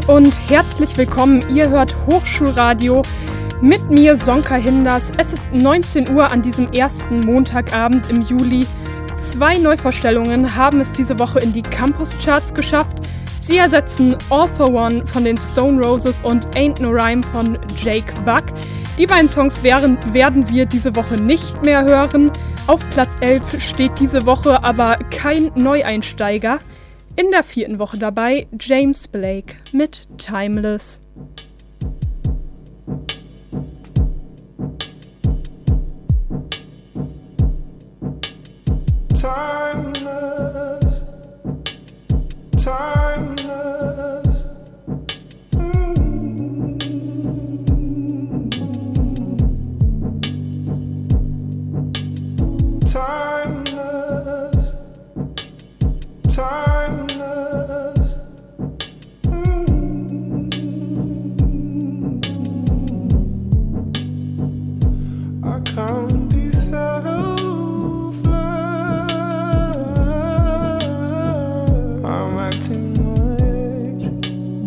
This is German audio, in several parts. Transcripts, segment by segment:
und herzlich willkommen. Ihr hört Hochschulradio mit mir, Sonka Hinders. Es ist 19 Uhr an diesem ersten Montagabend im Juli. 2 Neuvorstellungen haben es diese Woche in die Campus-Charts geschafft. Sie ersetzen All for One von den Stone Roses und Ain't No Rhyme von Jake Buck. Die beiden Songs werden wir diese Woche nicht mehr hören. Auf Platz 11 steht diese Woche aber kein Neueinsteiger. In der 4. Woche dabei James Blake mit Timeless. Timeless, timeless. Timeless, timeless. I can't be selfless. I'm acting my age.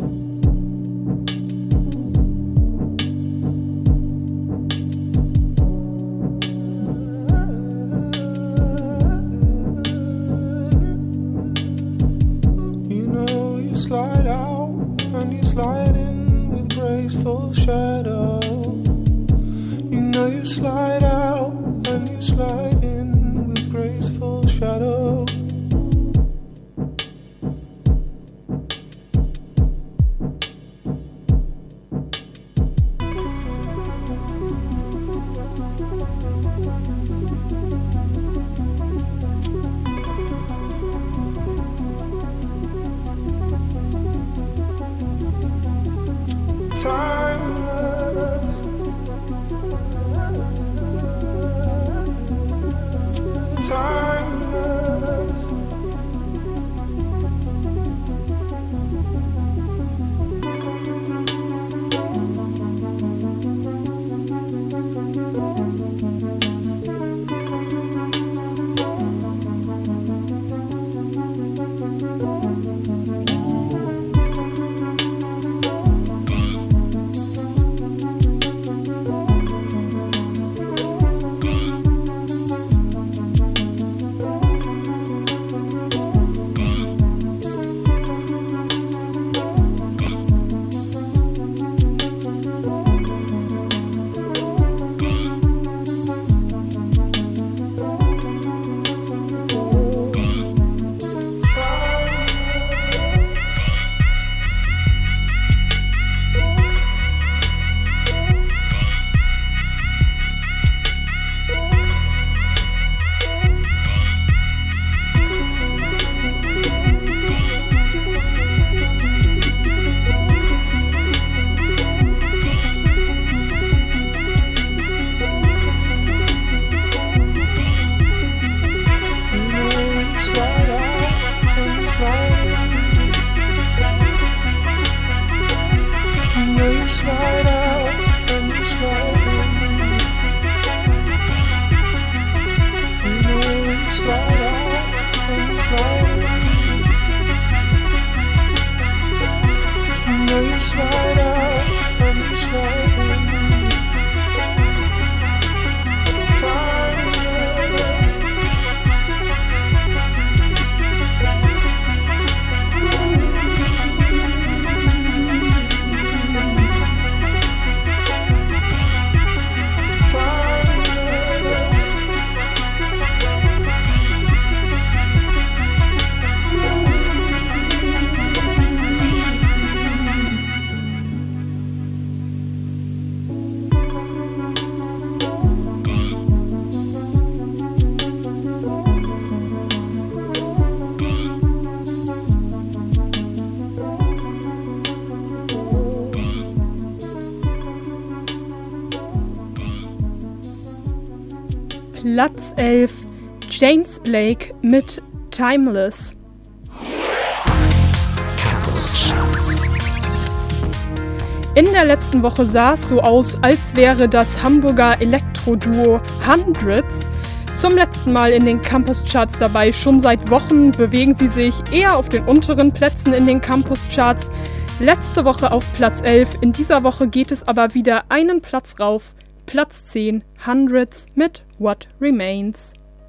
You know you slide out and you slide in with graceful shadow. You know you slide out and you slide in with graceful shadow. Timeless, timeless. Platz 11 James Blake mit Timeless. In der letzten Woche sah es so aus, als wäre das Hamburger Elektro-Duo Hundreds zum letzten Mal in den Campus-Charts dabei. Schon seit Wochen bewegen sie sich eher auf den unteren Plätzen in den Campus-Charts. Letzte Woche auf Platz 11, in dieser Woche geht es aber wieder einen Platz rauf. Platz 10, Hundreds mit What Remains.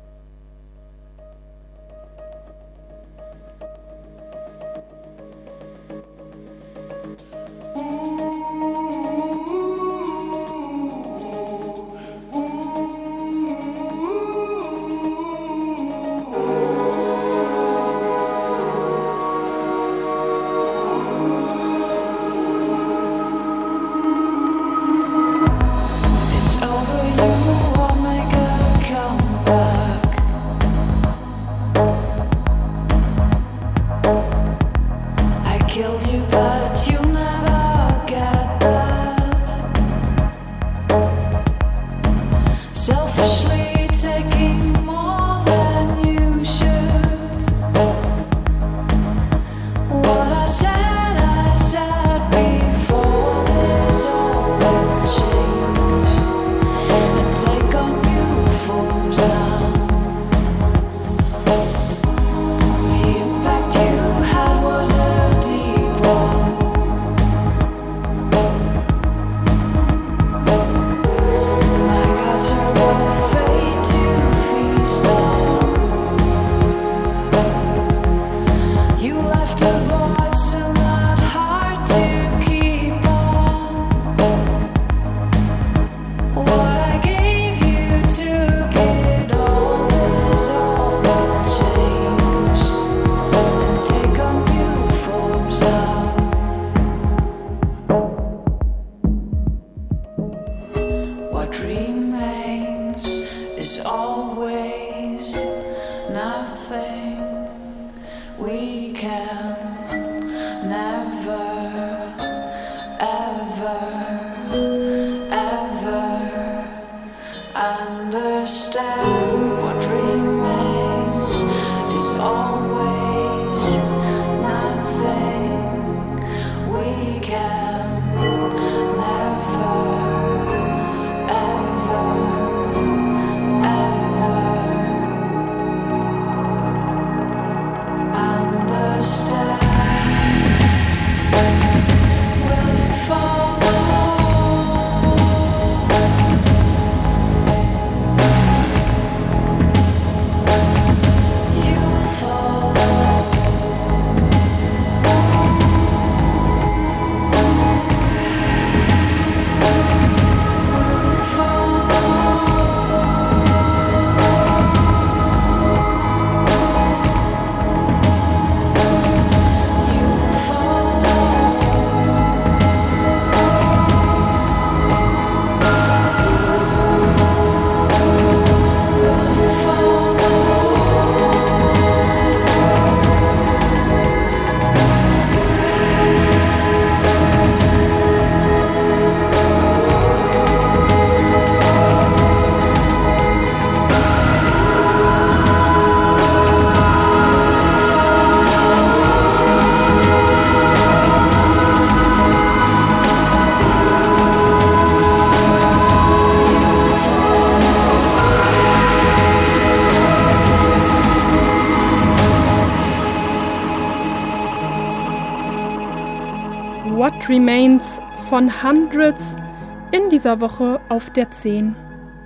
What Remains von Hundreds in dieser Woche auf der 10.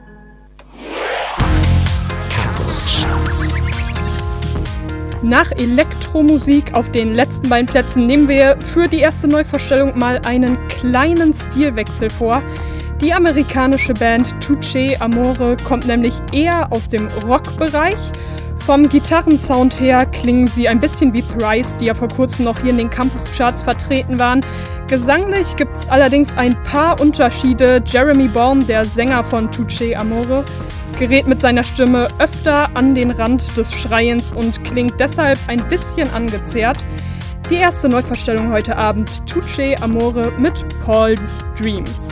Nach Elektromusik auf den letzten beiden Plätzen nehmen wir für die erste Neuvorstellung mal einen kleinen Stilwechsel vor. Die amerikanische Band Touché Amore kommt nämlich eher aus dem Rockbereich. Vom Gitarrensound her klingen sie ein bisschen wie Thrice, die ja vor kurzem noch hier in den Campus-Charts vertreten waren. Gesanglich gibt es allerdings ein paar Unterschiede. Jeremy Baum, der Sänger von Touché Amore, gerät mit seiner Stimme öfter an den Rand des Schreiens und klingt deshalb ein bisschen angezerrt. Die erste Neuvorstellung heute Abend, Touché Amore mit Paul Dreams.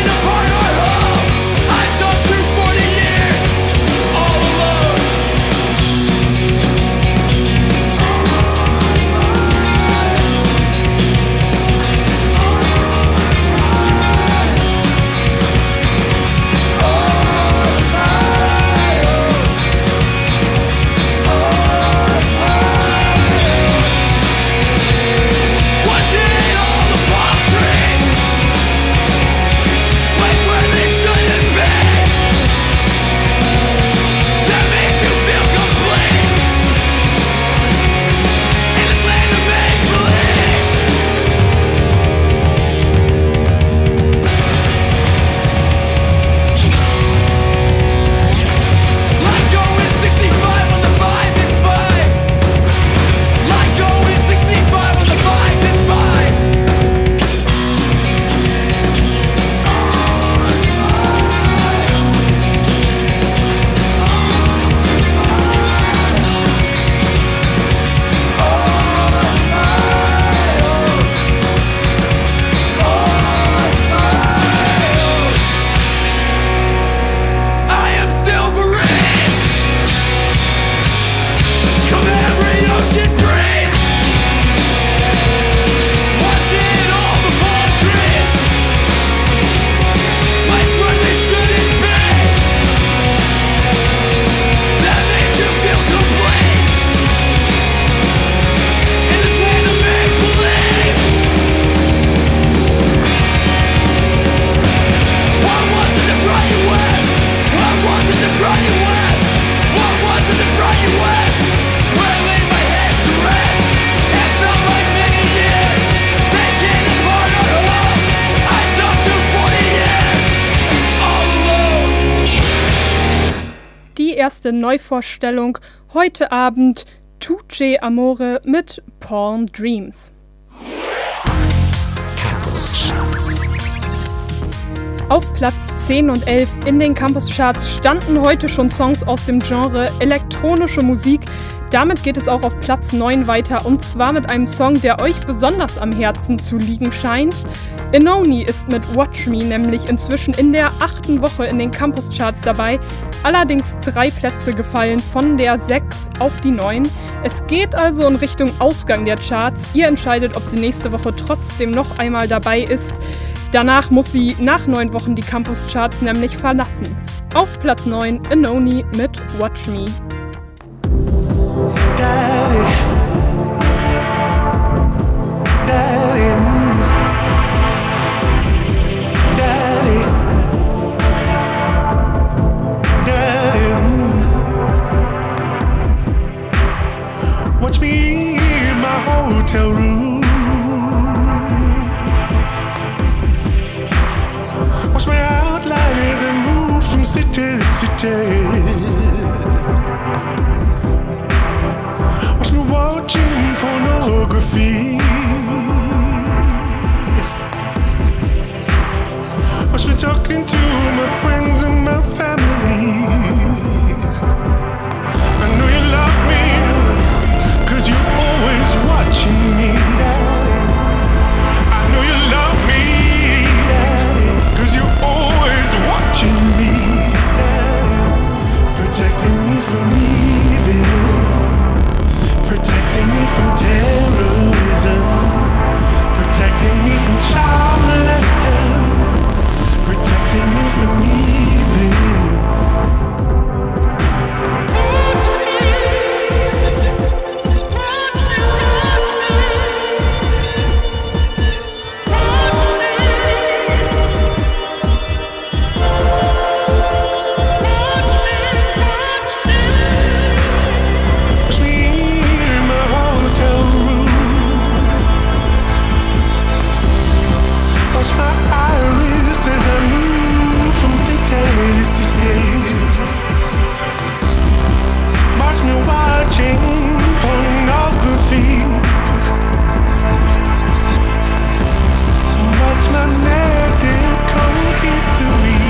All alone. erste Neuvorstellung heute Abend Tuche Amore mit Palm Dreams. Auf Platz 10 und 11 in den Campus-Charts standen heute schon Songs aus dem Genre elektronische Musik. Damit geht es auch auf Platz 9 weiter und zwar mit einem Song, der euch besonders am Herzen zu liegen scheint. Inoni ist mit Watch Me nämlich inzwischen in der 8. Woche in den Campus-Charts dabei. Allerdings 3 Plätze gefallen von der 6 auf die 9. Es geht also in Richtung Ausgang der Charts. Ihr entscheidet, ob sie nächste Woche trotzdem noch einmal dabei ist. Danach muss sie nach 9 Wochen die Campus-Charts nämlich verlassen. Auf Platz 9 Inoni mit Watch Me. Daddy, Daddy, Daddy, Daddy, watch me in my hotel room. Watch my outline as I move from city to city. Watch me watching pornography. Watch me talking to my friends and my family. I know you love me, 'cause you're always watching me. I know you love me, 'cause you're always watching me. Protecting me from evil, protecting me from terrorism, protecting me from child molesters, protecting me from evil. Watch my iris as I move from city to city. Watch me watching pornography. Watch my medical history.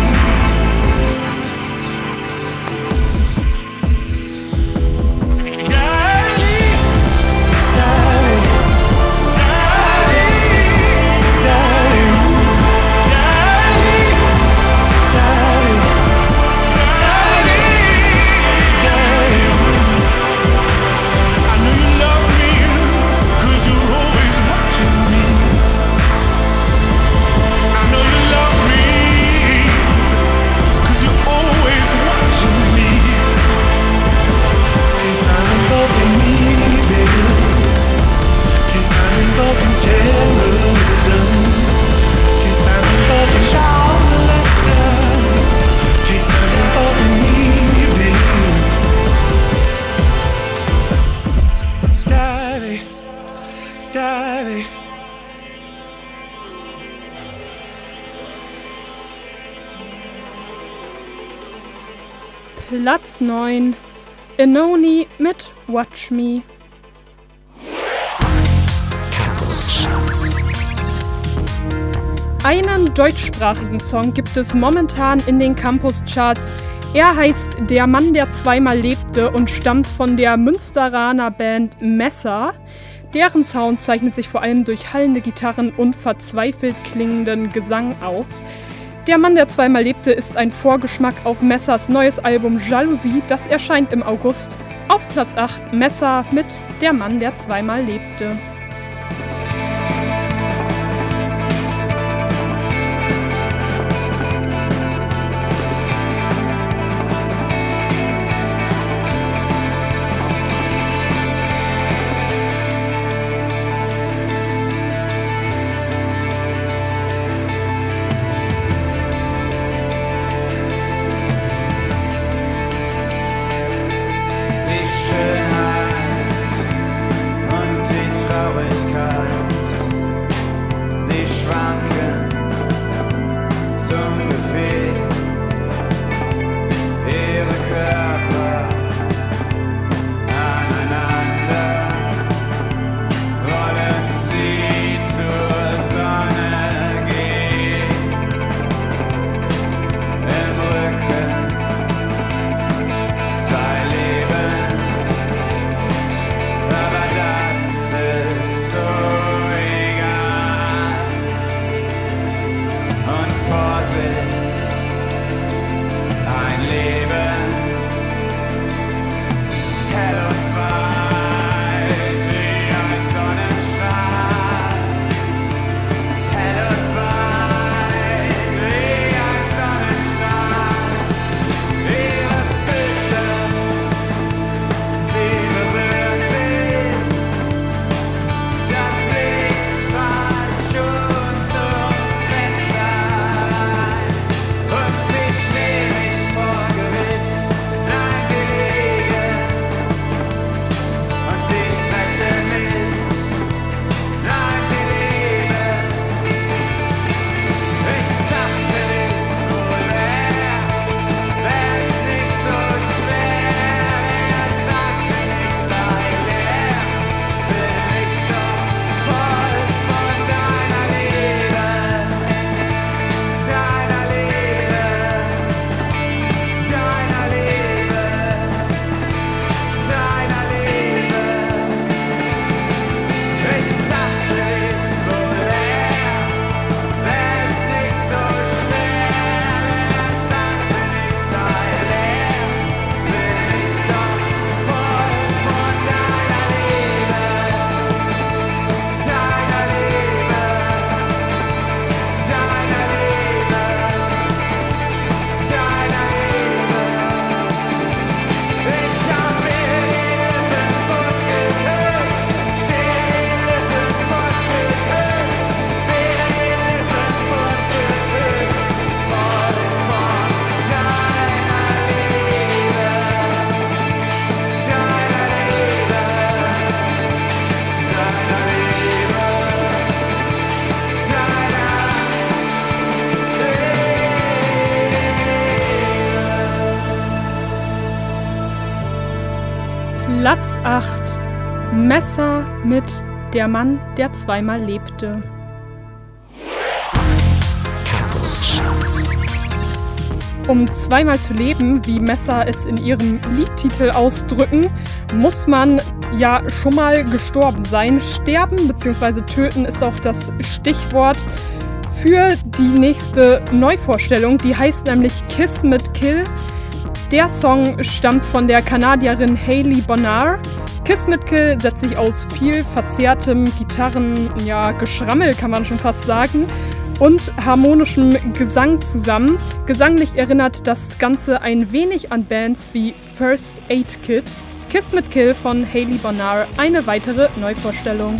Platz 9 Inoni mit Watch Me. Einen deutschsprachigen Song gibt es momentan in den Campus-Charts. Er heißt Der Mann, der zweimal lebte und stammt von der Münsteraner Band Messer. Deren Sound zeichnet sich vor allem durch hallende Gitarren und verzweifelt klingenden Gesang aus. Der Mann, der zweimal lebte, ist ein Vorgeschmack auf Messers neues Album Jalousie. Das erscheint im August. Auf Platz 8 Messer mit Der Mann, der zweimal lebte. Schönheit und die Traurigkeit. Platz 8. Messer mit Der Mann, der zweimal lebte. Um zweimal zu leben, wie Messer es in ihrem Liedtitel ausdrücken, muss man ja schon mal gestorben sein. Sterben bzw. töten ist auch das Stichwort für die nächste Neuvorstellung. Die heißt nämlich Kismet Kill. Der Song stammt von der Kanadierin Hayley Bonnard. Kismet Kill setzt sich aus viel verzerrtem Geschrammel, kann man schon fast sagen, und harmonischem Gesang zusammen. Gesanglich erinnert das Ganze ein wenig an Bands wie First Aid Kit. Kismet Kill von Hayley Bonnard, eine weitere Neuvorstellung.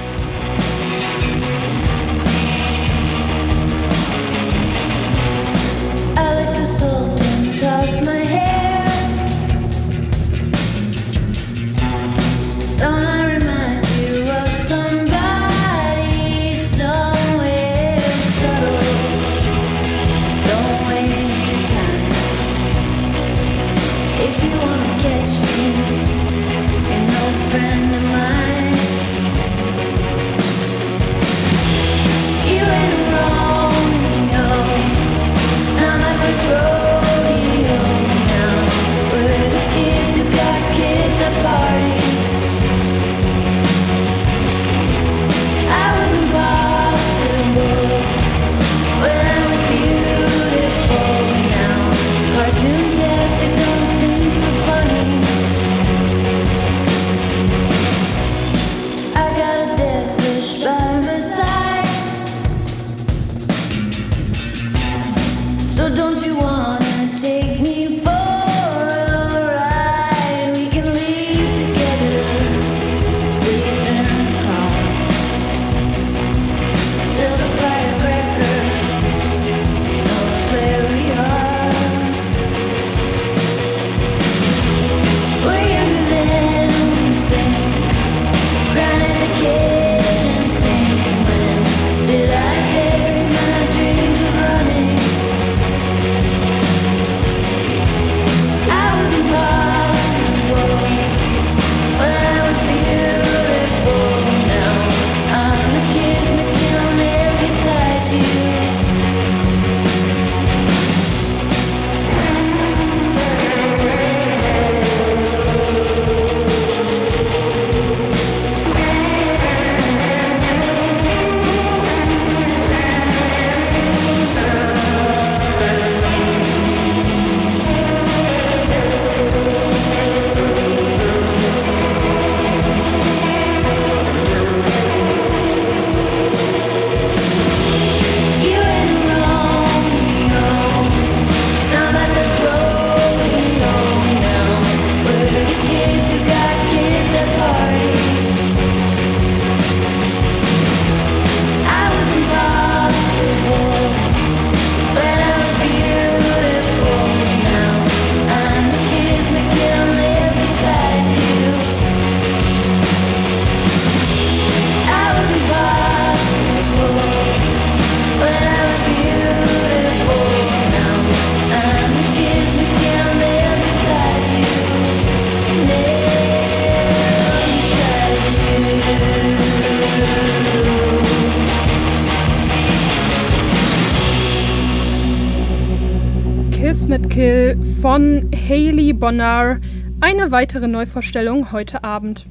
Kismet Kill von Hayley Bonnard. Eine weitere Neuvorstellung heute Abend.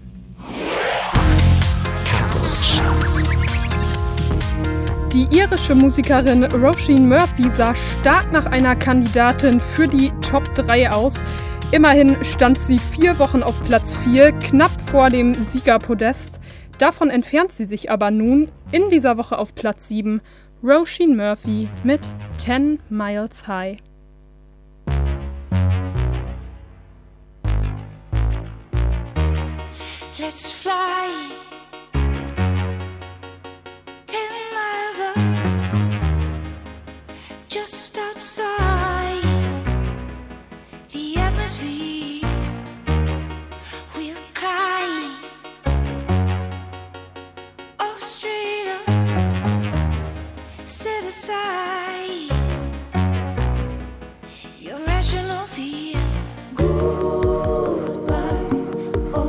Die irische Musikerin Roisin Murphy sah stark nach einer Kandidatin für die Top 3 aus. Immerhin stand sie 4 Wochen auf Platz 4, knapp vor dem Siegerpodest. Davon entfernt sie sich aber nun in dieser Woche auf Platz 7. Roisin Murphy mit 10 Miles High. Let's fly 10 miles up, just outside the atmosphere. We'll climb all straight up, set aside your rational fear. Goodbye. Oh.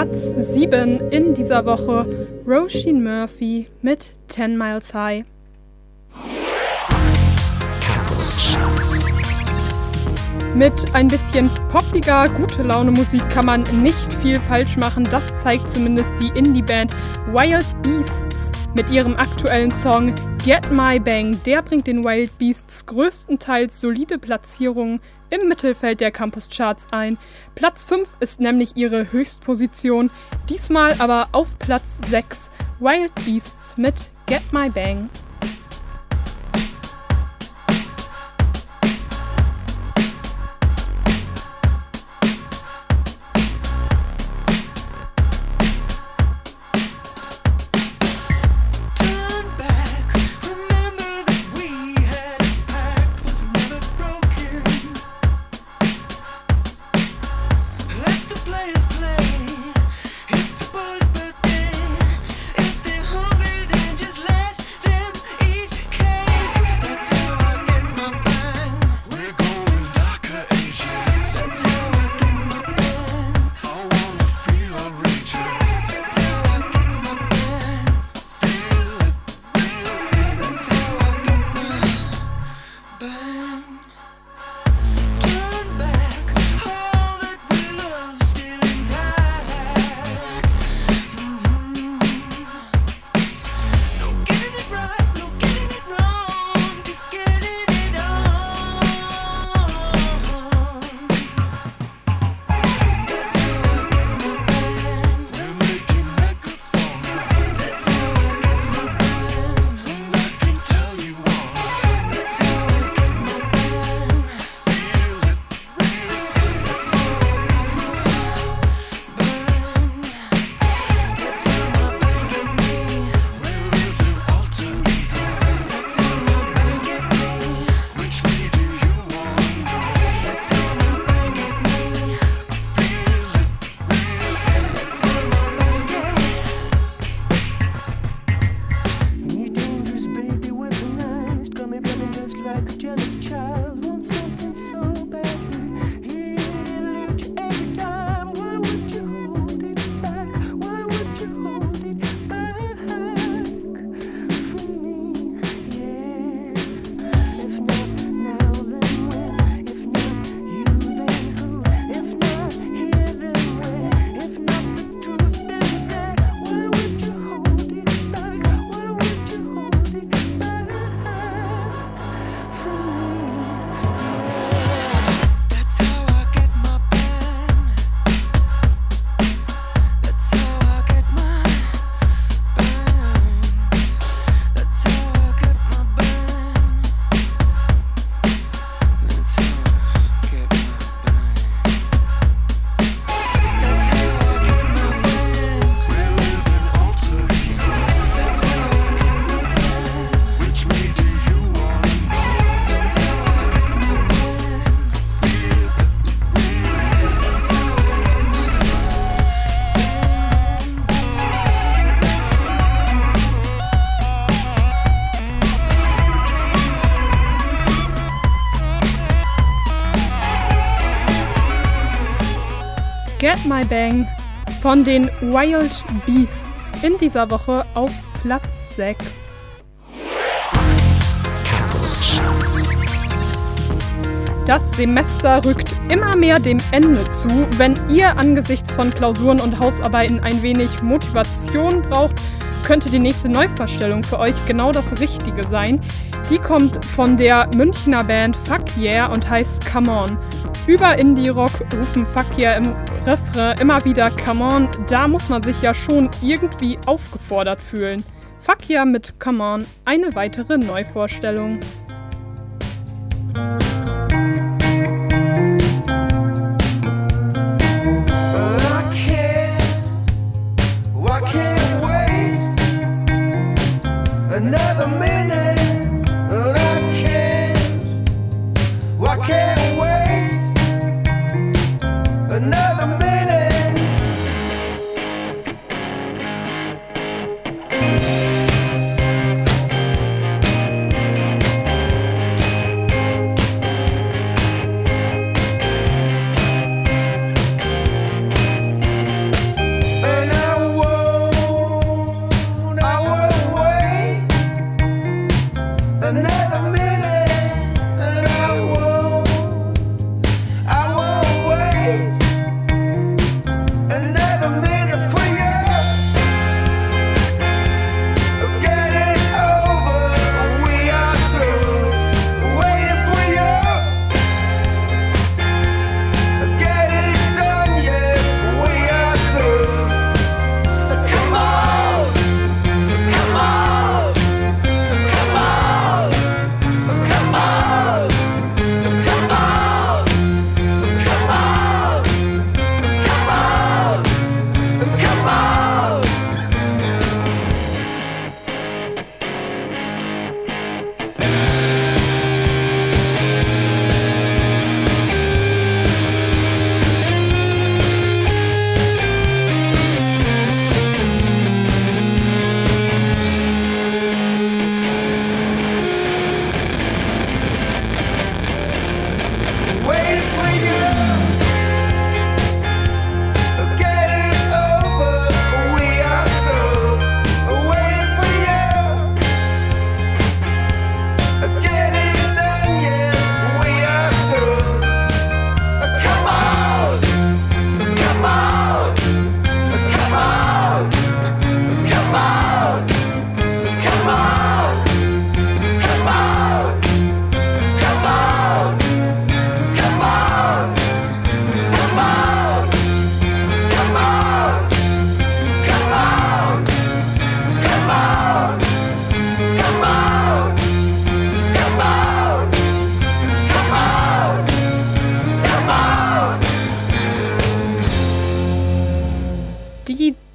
Platz 7 in dieser Woche Roisin Murphy mit 10 Miles High. Mit ein bisschen poppiger, gute Laune Musik kann man nicht viel falsch machen. Das zeigt zumindest die Indie-Band Wild Beasts mit ihrem aktuellen Song Get My Bang. Der bringt den Wild Beasts größtenteils solide Platzierungen im Mittelfeld der Campus-Charts ein. Platz 5 ist nämlich ihre Höchstposition, diesmal aber auf Platz 6 Wild Beasts mit Get My Bang. Get My Bang von den Wild Beasts in dieser Woche auf Platz 6. Das Semester rückt immer mehr dem Ende zu. Wenn ihr angesichts von Klausuren und Hausarbeiten ein wenig Motivation braucht, könnte die nächste Neuvorstellung für euch genau das Richtige sein. Die kommt von der Münchner Band Fuck Yeah und heißt Come On. Über Indie-Rock rufen Fuck Yeah im Refrain immer wieder Come On. Da muss man sich ja schon irgendwie aufgefordert fühlen. Fuck Yeah mit Come On, eine weitere Neuvorstellung. Another minute, and I can't. Why can't I wait? Another minute.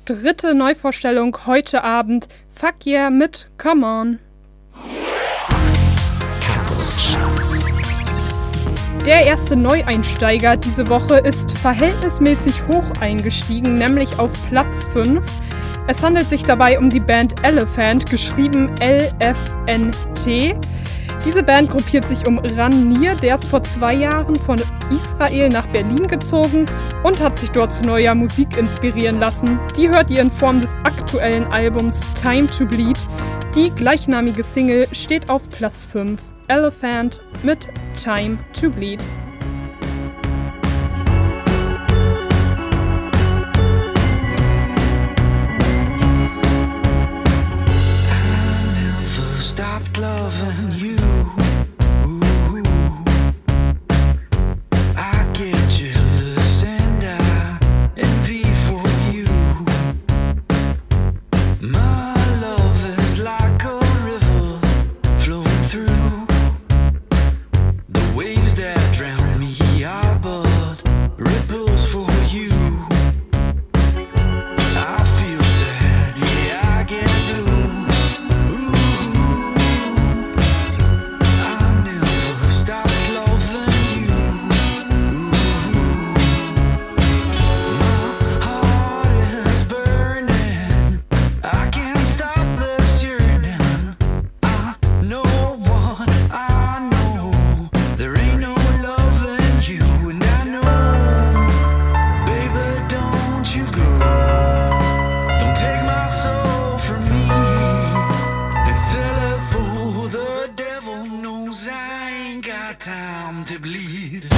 dritte Neuvorstellung heute Abend. Fuck Yeah mit Come On. Der erste Neueinsteiger diese Woche ist verhältnismäßig hoch eingestiegen, nämlich auf Platz 5. Es handelt sich dabei um die Band Elephant, geschrieben LFNT. Diese Band gruppiert sich um Ran Nir, der ist vor 2 Jahren von Israel nach Berlin gezogen und hat sich dort zu neuer Musik inspirieren lassen. Die hört ihr in Form des aktuellen Albums Time to Bleed. Die gleichnamige Single steht auf Platz 5. Elephant mit Time to Bleed. Stopped loving you. I get jealous and I envy for you. My love is like a river flowing through. The waves that drown me are but ripples for you. I feel sad, yeah, I get blue. Time to bleed.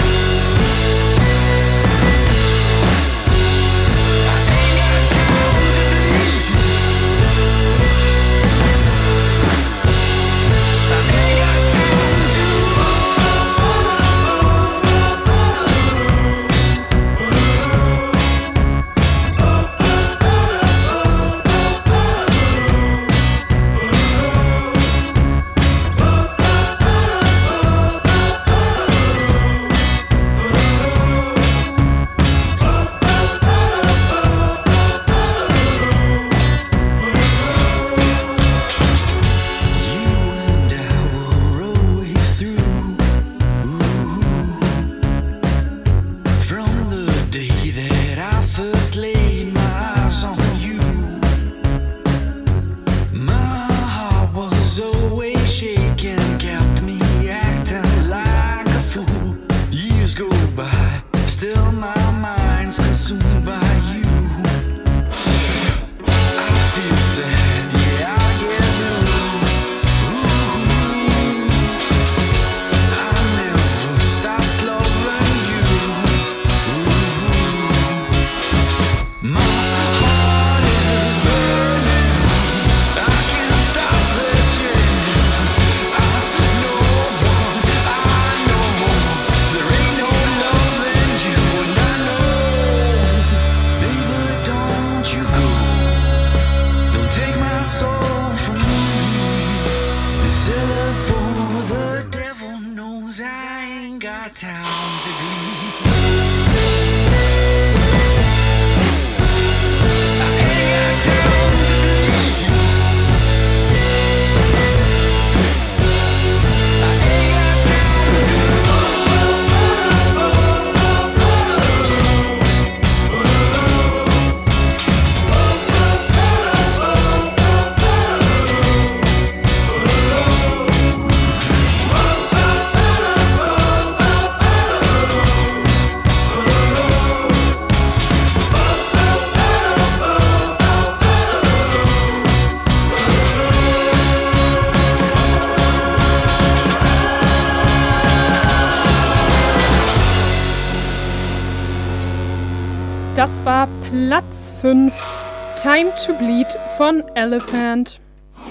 Das war Platz 5, Time to Bleed von Elephant.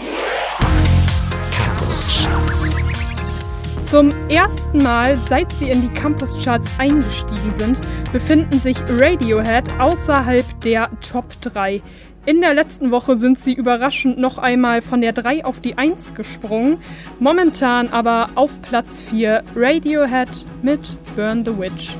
Zum ersten Mal, seit sie in die Campus-Charts eingestiegen sind, befinden sich Radiohead außerhalb der Top 3. In der letzten Woche sind sie überraschend noch einmal von der 3 auf die 1 gesprungen, momentan aber auf Platz 4 Radiohead mit Burn the Witch.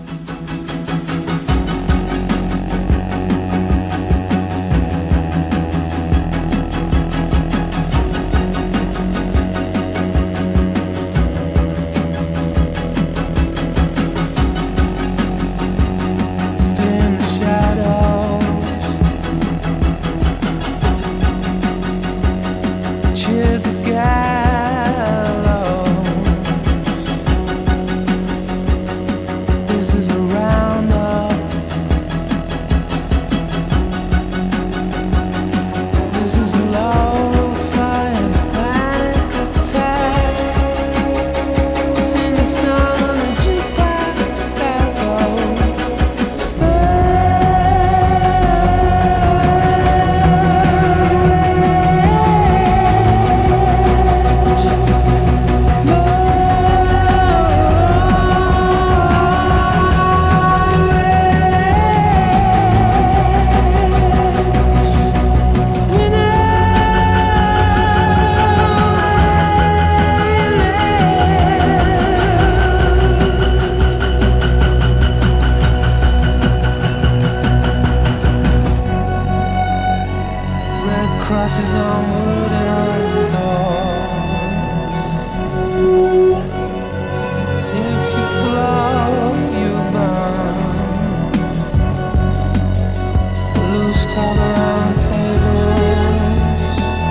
Kisses on wooden doors. If you float, you burn. Loose talk around tables.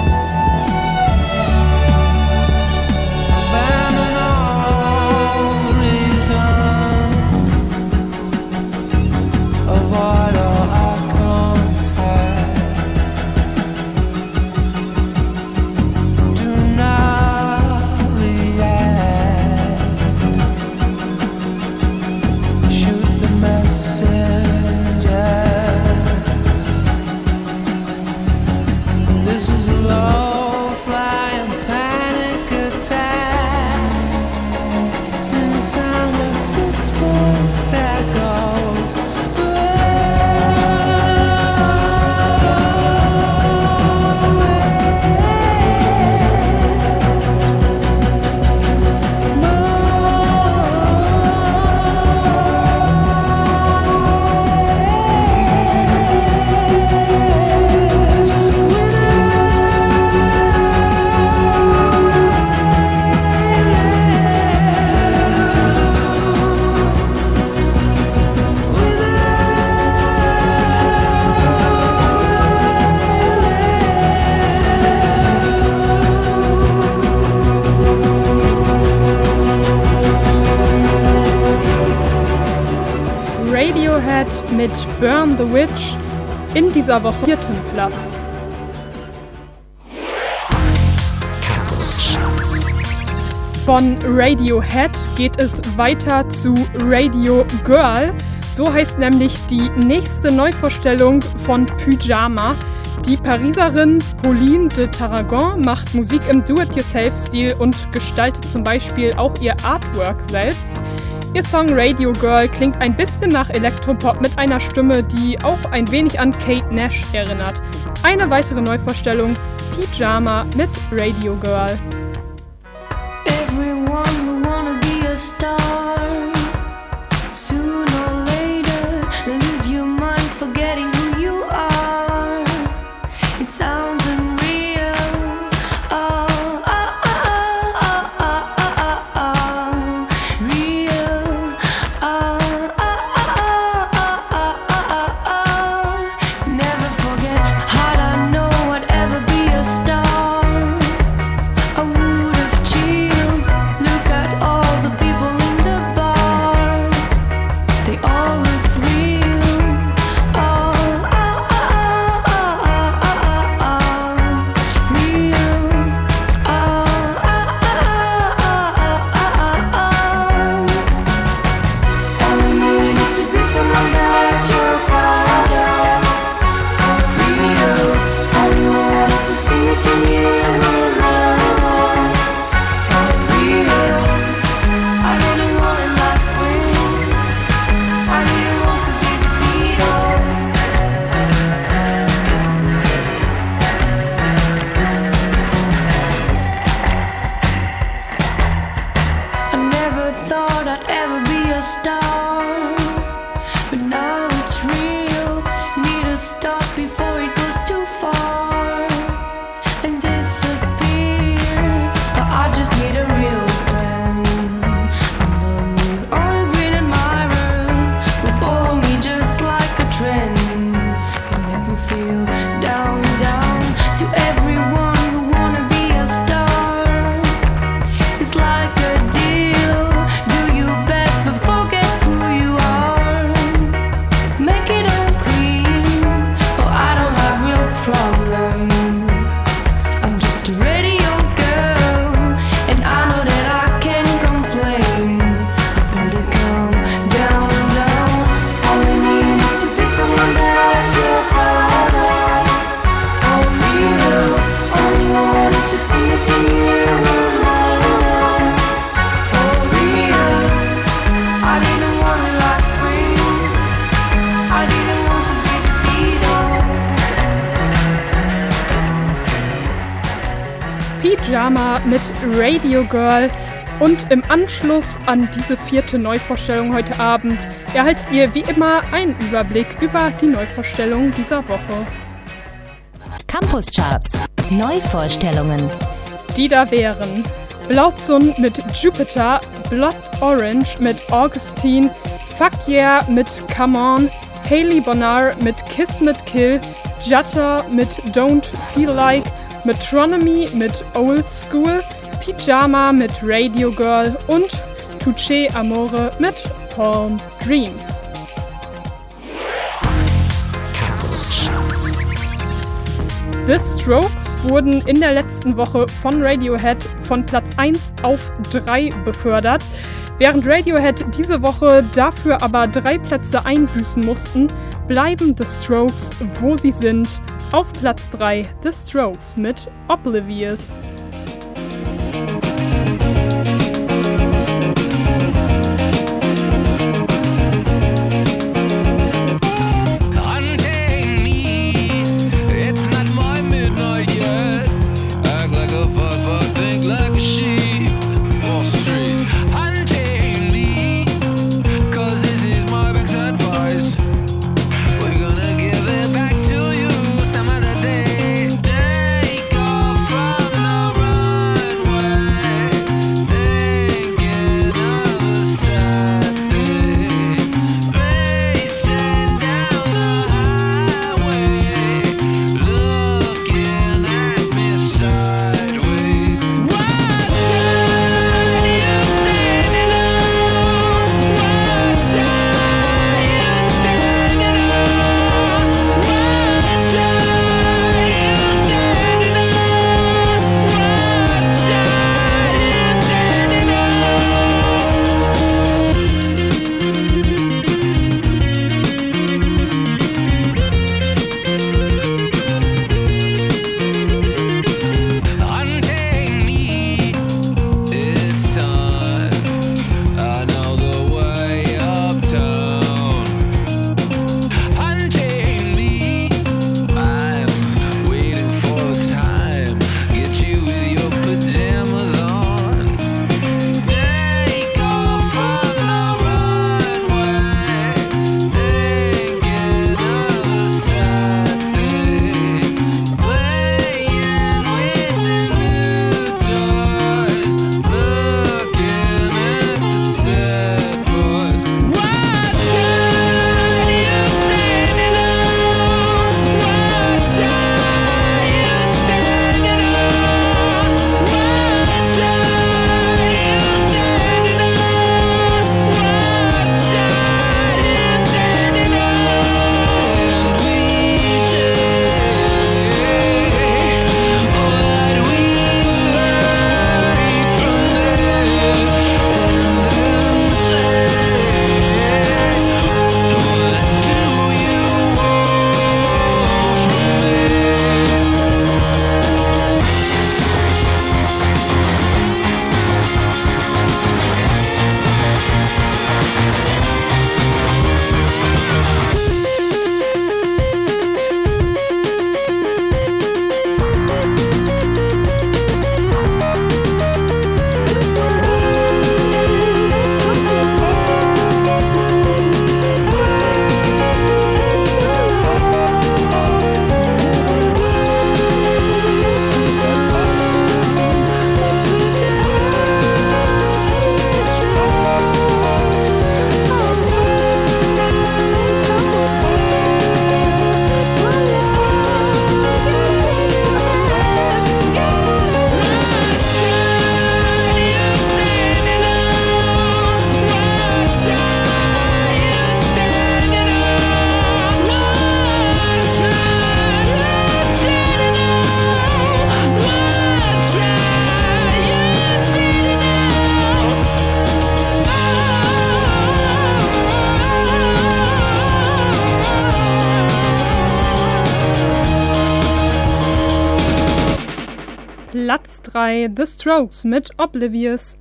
Abandon all reason. Avoid all eye contact. Do not react. Shoot the messages. This is a low-flying panic attack. Sing the sound of 6 points that goes. Radiohead mit Burn the Witch in dieser Woche 4. Platz. Von Radiohead geht es weiter zu Radio Girl. So heißt nämlich die nächste Neuvorstellung von Pyjama. Die Pariserin Pauline de Tarragon macht Musik im Do-it-yourself-Stil und gestaltet zum Beispiel auch ihr Artwork selbst. Ihr Song Radio Girl klingt ein bisschen nach Elektropop mit einer Stimme, die auch ein wenig an Kate Nash erinnert. Eine weitere Neuvorstellung, Pyjama mit Radio Girl. Everyone will wanna be a star. Sooner or later, lose your mind, forgetting who you are. It sounds unreal. Oh, oh, oh, oh, oh, oh, oh, oh. Real. Oh, oh, oh, oh, oh, oh, oh. Never forget, hard I know I'd ever be a star. I would have chilled. Look at all the people in the bars. They all look real. Oh, oh, oh, oh, oh, oh, oh, oh. Real. Oh, oh, oh, oh, oh, oh, oh. Only you need to be someone that you're proud of. For real. Only wanted to sing it to you. For real. I didn't want it like Queen. I didn't want to be the Beatles. I never thought I'd ever be a star, but now it's real. Need to stop before it goes too far and disappear. But I just need a real friend. Underneath all the green admirers will follow me just like a trend. You make me feel down, down. To everyone who wanna be a star, it's like a deal. Do your best but forget who you are. Make it all clean. Oh, I don't have real problems. I'm just a radio girl, and I know that I can't complain. I better calm down, down. Only need to be someone that you're proud of. For real. Only wanted to sing it to you. For real. I didn't want it like Queen. I didn't want to be the Beatles. Pyjama mit Radio Girl. Und im Anschluss an diese 4. Neuvorstellung heute Abend erhaltet ihr wie immer einen Überblick über die Neuvorstellungen dieser Woche. Campus Charts. Neuvorstellungen. Die da wären Blauzun mit Jupiter, Blood Orange mit Augustine, Fuck Yeah mit Come On, Hailey Bonar mit Kiss mit Kill, Jutta mit Don't Feel Like, Metronomy mit Old School, Pyjama mit Radio Girl und Tuche Amore mit Palm Dreams. The Strokes wurden in der letzten Woche von Radiohead von Platz 1 auf 3 befördert. Während Radiohead diese Woche dafür aber 3 Plätze einbüßen mussten, bleiben The Strokes, wo sie sind. Auf Platz 3 The Strokes mit Oblivious. Platz 3 The Strokes mit Oblivious.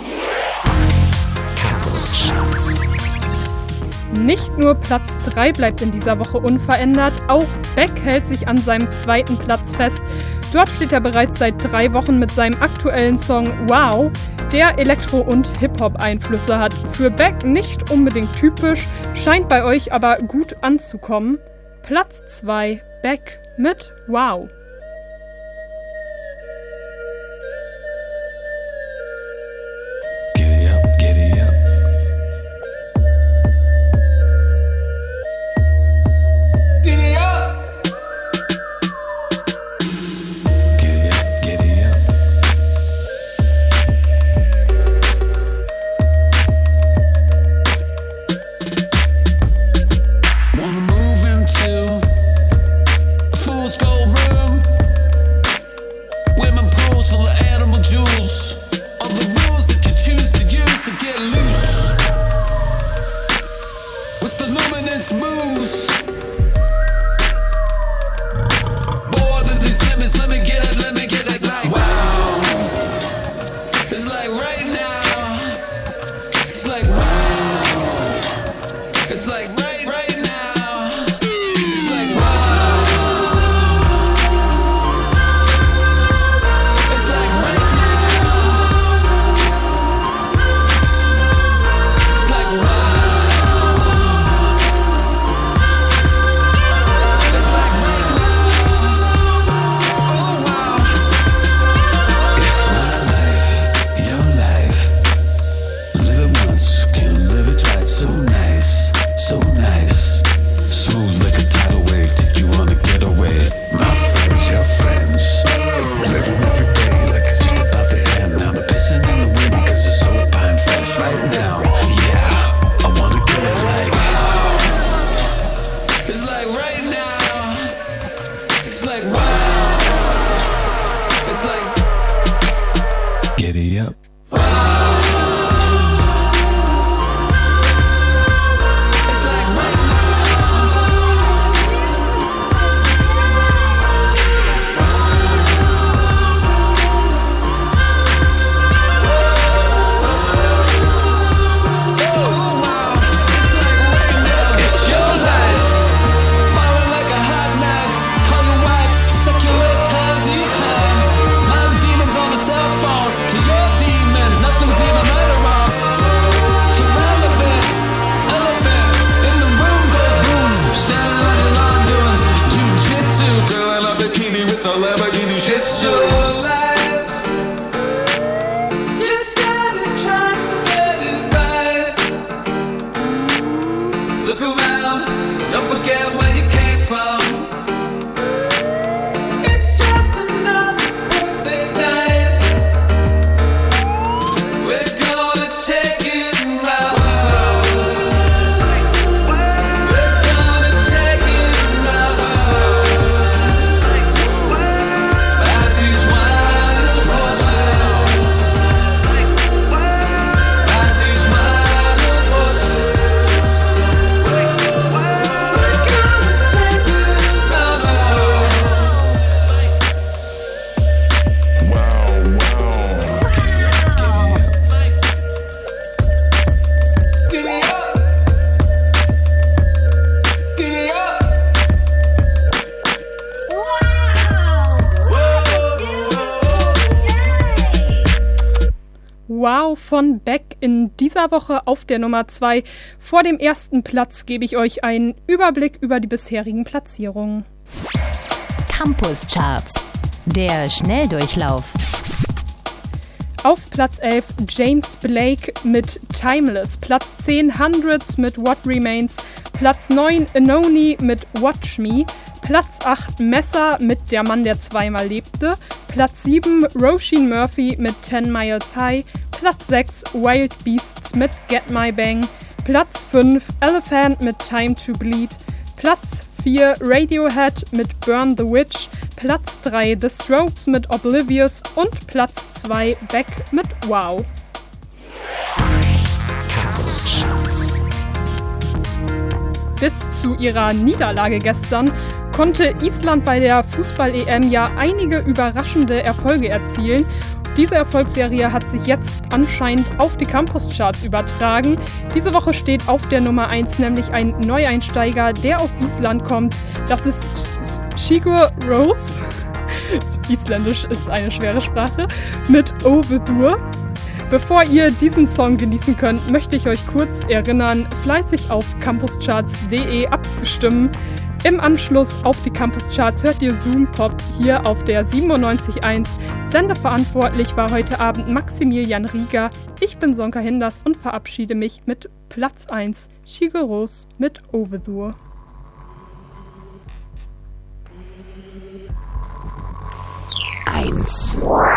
Nicht nur Platz 3 bleibt in dieser Woche unverändert, auch Beck hält sich an seinem zweiten Platz fest. Dort steht er bereits seit 3 Wochen mit seinem aktuellen Song Wow, der Elektro- und Hip-Hop-Einflüsse hat. Für Beck nicht unbedingt typisch, scheint bei euch aber gut anzukommen. Platz 2 Beck mit Wow. this moves. Bored of these limits, let me get it like wow. It's like right now. It's like wow. It's like right now. It's like wow. It's like right now. It's like wow. It's like right now. Oh wow. It's my life, your life. Live it once, can't live it twice. So nice, so nice. Smooth like a tidal wave, take you on a getaway. My friends, your friends. Living every day like it's just about the end. I'm pissing in the wind cause it's so fine fresh right now. Yeah, I wanna get it like it's like right now. It's like wow. It's like giddy up. It's like right it's your life, falling like a hot knife. Call your wife, secular times these times. My demons on a cell phone to your demons. Nothing's even right or wrong. So relevant, elephant in the room goes boom. Standing on the lawn doing jujitsu, girl in a bikini with a Lamborghini Shih Tzu. Your life, you gotta try to get it right. Look around, don't forget where you came from. It's just another perfect night. We're gonna take it right. We're gonna take it right. Buy these wines, horses. Buy these wines, horses. We're gonna take it right. Giddy up. Giddy up. Wow von Beck in dieser Woche auf der Nummer 2. Vor dem ersten Platz gebe ich euch einen Überblick über die bisherigen Platzierungen. Campus Charts. Der Schnelldurchlauf. Auf Platz 11 James Blake mit Timeless. Platz 10 Hundreds mit What Remains. Platz 9 Anoni mit Watch Me. Platz 8 Messer mit Der Mann, der zweimal lebte. Platz 7 Roisin Murphy mit 10 Miles High. Platz 6 Wild Beasts mit Get My Bang. Platz 5 Elephant mit Time to Bleed. Platz 4 Radiohead mit Burn the Witch. Platz 3 The Strokes mit Oblivious und Platz 2 Beck mit Wow. Bis zu ihrer Niederlage gestern konnte Island bei der Fußball-EM ja einige überraschende Erfolge erzielen. Diese Erfolgsserie hat sich jetzt anscheinend auf die Campus-Charts übertragen. Diese Woche steht auf der Nummer 1 nämlich ein Neueinsteiger, der aus Island kommt. Das ist Sigur Rós. Isländisch ist eine schwere Sprache. Mit Ovedur. Bevor ihr diesen Song genießen könnt, möchte ich euch kurz erinnern, fleißig auf campuscharts.de abzustimmen. Im Anschluss auf die Campus-Charts hört ihr Zoom Pop hier auf der 97.1. Sendeverantwortlich war heute Abend Maximilian Rieger. Ich bin Sonka Hinders und verabschiede mich mit Platz 1, Sigur Rós mit Ovedur. 1.